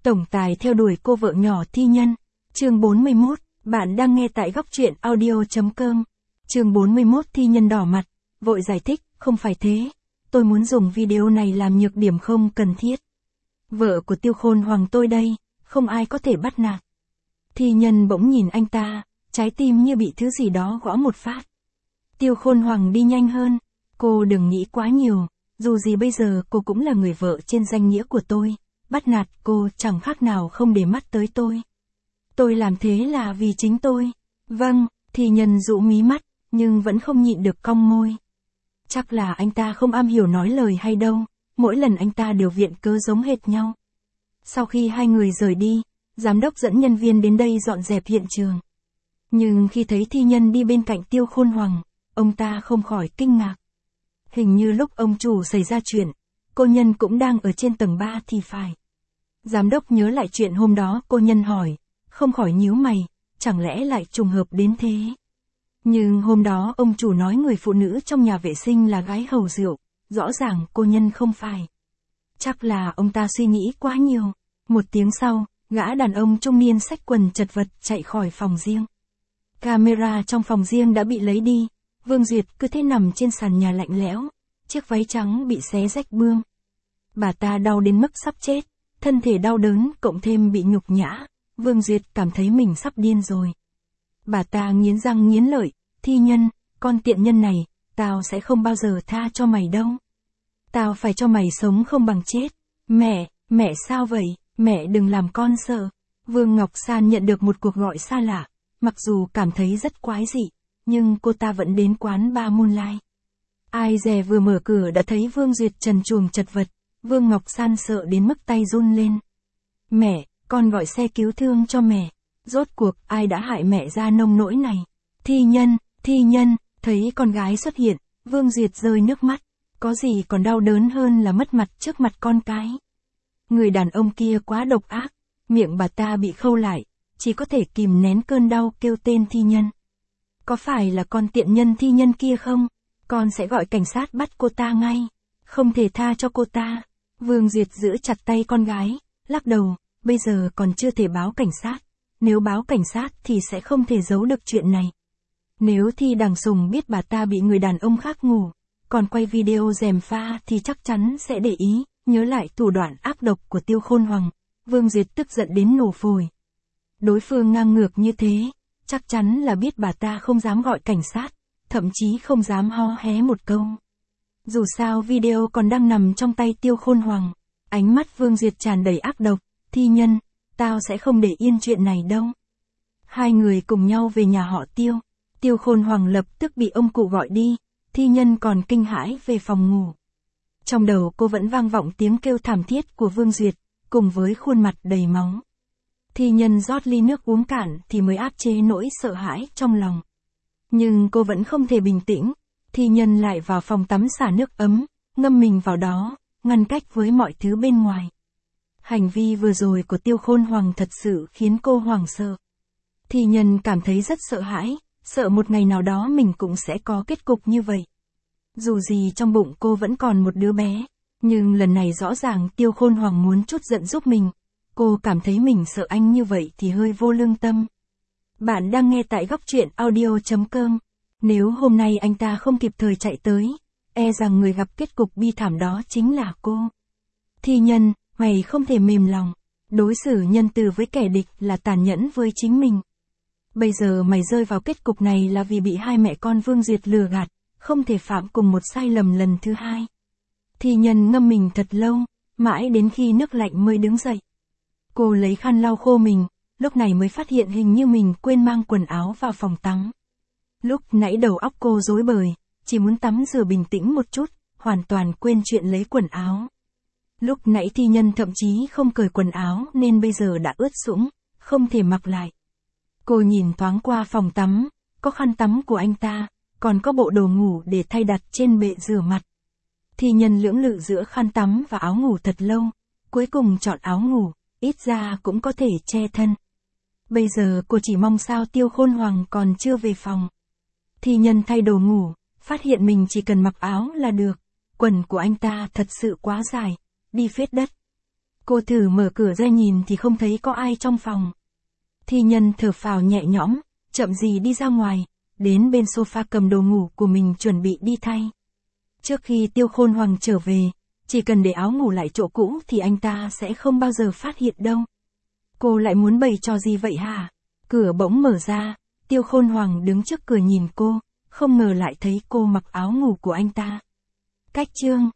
Tổng tài theo đuổi cô vợ nhỏ thi nhân. Chương 41, bạn đang nghe tại góc truyện audio.com. Chương 41 thi nhân đỏ mặt, vội giải thích, không phải thế. Tôi muốn dùng video này làm nhược điểm không cần thiết. Vợ của Tiêu Khôn Hoàng tôi đây, không ai có thể bắt nạt. Thi nhân bỗng nhìn anh ta, trái tim như bị thứ gì đó gõ một phát. Tiêu Khôn Hoàng đi nhanh hơn, cô đừng nghĩ quá nhiều, dù gì bây giờ cô cũng là người vợ trên danh nghĩa của tôi. Bắt nạt cô chẳng khác nào không để mắt tới tôi. Tôi làm thế là vì chính tôi. Vâng, thi nhân dụ mí mắt, nhưng vẫn không nhịn được cong môi. Chắc là anh ta không am hiểu nói lời hay đâu, mỗi lần anh ta đều viện cớ giống hệt nhau. Sau khi hai người rời đi, giám đốc dẫn nhân viên đến đây dọn dẹp hiện trường. Nhưng khi thấy thi nhân đi bên cạnh Tiêu Khôn Hoàng, ông ta không khỏi kinh ngạc. Hình như lúc ông chủ xảy ra chuyện, cô nhân cũng đang ở trên tầng 3 thì phải. Giám đốc nhớ lại chuyện hôm đó, cô nhân hỏi, không khỏi nhíu mày, chẳng lẽ lại trùng hợp đến thế. Nhưng hôm đó ông chủ nói người phụ nữ trong nhà vệ sinh là gái hầu rượu, rõ ràng cô nhân không phải. Chắc là ông ta suy nghĩ quá nhiều. Một tiếng sau, gã đàn ông trung niên xách quần chật vật chạy khỏi phòng riêng. Camera trong phòng riêng đã bị lấy đi, Vương Duyệt cứ thế nằm trên sàn nhà lạnh lẽo, chiếc váy trắng bị xé rách bươm. Bà ta đau đến mức sắp chết, thân thể đau đớn cộng thêm bị nhục nhã, Vương Duyệt cảm thấy mình sắp điên rồi. Bà ta nghiến răng nghiến lợi, thi nhân, con tiện nhân này, tao sẽ không bao giờ tha cho mày đâu. Tao phải cho mày sống không bằng chết. Mẹ sao vậy, mẹ đừng làm con sợ. Vương Ngọc San nhận được một cuộc gọi xa lạ, mặc dù cảm thấy rất quái dị, nhưng cô ta vẫn đến quán Ba Moonlight. Ai dè vừa mở cửa đã thấy Vương Duyệt trần truồng chật vật, Vương Ngọc San sợ đến mức tay run lên. Mẹ, con gọi xe cứu thương cho mẹ. Rốt cuộc ai đã hại mẹ ra nông nỗi này? Thi nhân, thấy con gái xuất hiện, Vương Duyệt rơi nước mắt. Có gì còn đau đớn hơn là mất mặt trước mặt con cái. Người đàn ông kia quá độc ác, miệng bà ta bị khâu lại, chỉ có thể kìm nén cơn đau kêu tên thi nhân. Có phải là con tiện nhân thi nhân kia không? Con sẽ gọi cảnh sát bắt cô ta ngay. Không thể tha cho cô ta. Vương Duyệt giữ chặt tay con gái, lắc đầu, bây giờ còn chưa thể báo cảnh sát. Nếu báo cảnh sát thì sẽ không thể giấu được chuyện này. Nếu Thi Đằng Sùng biết bà ta bị người đàn ông khác ngủ, còn quay video gièm pha thì chắc chắn sẽ để ý, nhớ lại thủ đoạn ác độc của Tiêu Khôn Hoàng. Vương Duyệt tức giận đến nổ phổi. Đối phương ngang ngược như thế, chắc chắn là biết bà ta không dám gọi cảnh sát, thậm chí không dám ho hé một câu. Dù sao video còn đang nằm trong tay Tiêu Khôn Hoàng. Ánh mắt Vương Duyệt tràn đầy ác độc, thi nhân, tao sẽ không để yên chuyện này đâu. Hai người cùng nhau về nhà họ Tiêu. Tiêu Khôn Hoàng lập tức bị ông cụ gọi đi, thi nhân còn kinh hãi về phòng ngủ. Trong đầu cô vẫn vang vọng tiếng kêu thảm thiết của Vương Duyệt, cùng với khuôn mặt đầy máu. Thi nhân rót ly nước uống cạn thì mới áp chế nỗi sợ hãi trong lòng. Nhưng cô vẫn không thể bình tĩnh, thi nhân lại vào phòng tắm xả nước ấm, ngâm mình vào đó, ngăn cách với mọi thứ bên ngoài. Hành vi vừa rồi của Tiêu Khôn Hoàng thật sự khiến cô hoảng sợ. Thi nhân cảm thấy rất sợ hãi, sợ một ngày nào đó mình cũng sẽ có kết cục như vậy. Dù gì trong bụng cô vẫn còn một đứa bé, nhưng lần này rõ ràng Tiêu Khôn Hoàng muốn trút giận giúp mình. Cô cảm thấy mình sợ anh như vậy thì hơi vô lương tâm. Bạn đang nghe tại góc truyện audio.com. Nếu hôm nay anh ta không kịp thời chạy tới, e rằng người gặp kết cục bi thảm đó chính là cô. Thi nhân, mày không thể mềm lòng. Đối xử nhân từ với kẻ địch là tàn nhẫn với chính mình. Bây giờ mày rơi vào kết cục này là vì bị hai mẹ con Vương Duyệt lừa gạt, không thể phạm cùng một sai lầm lần thứ hai. Thi nhân ngâm mình thật lâu, mãi đến khi nước lạnh mới đứng dậy. Cô lấy khăn lau khô mình, lúc này mới phát hiện hình như mình quên mang quần áo vào phòng tắm. Lúc nãy đầu óc cô rối bời, chỉ muốn tắm rửa bình tĩnh một chút, hoàn toàn quên chuyện lấy quần áo. Lúc nãy thi nhân thậm chí không cởi quần áo nên bây giờ đã ướt sũng, không thể mặc lại. Cô nhìn thoáng qua phòng tắm, có khăn tắm của anh ta, còn có bộ đồ ngủ để thay đặt trên bệ rửa mặt. Thi nhân lưỡng lự giữa khăn tắm và áo ngủ thật lâu, cuối cùng chọn áo ngủ, ít ra cũng có thể che thân. Bây giờ cô chỉ mong sao Tiêu Khôn Hoàng còn chưa về phòng. Thi nhân thay đồ ngủ, phát hiện mình chỉ cần mặc áo là được, quần của anh ta thật sự quá dài, đi phết đất. Cô thử mở cửa ra nhìn thì không thấy có ai trong phòng. Thi Nhân thở phào nhẹ nhõm, chậm gì đi ra ngoài, đến bên sofa cầm đồ ngủ của mình chuẩn bị đi thay. Trước khi Tiêu Khôn Hoàng trở về, chỉ cần để áo ngủ lại chỗ cũ thì anh ta sẽ không bao giờ phát hiện đâu. Cô lại muốn bày trò gì vậy hả? Cửa bỗng mở ra, Tiêu Khôn Hoàng đứng trước cửa nhìn cô, không ngờ lại thấy cô mặc áo ngủ của anh ta. Cách chương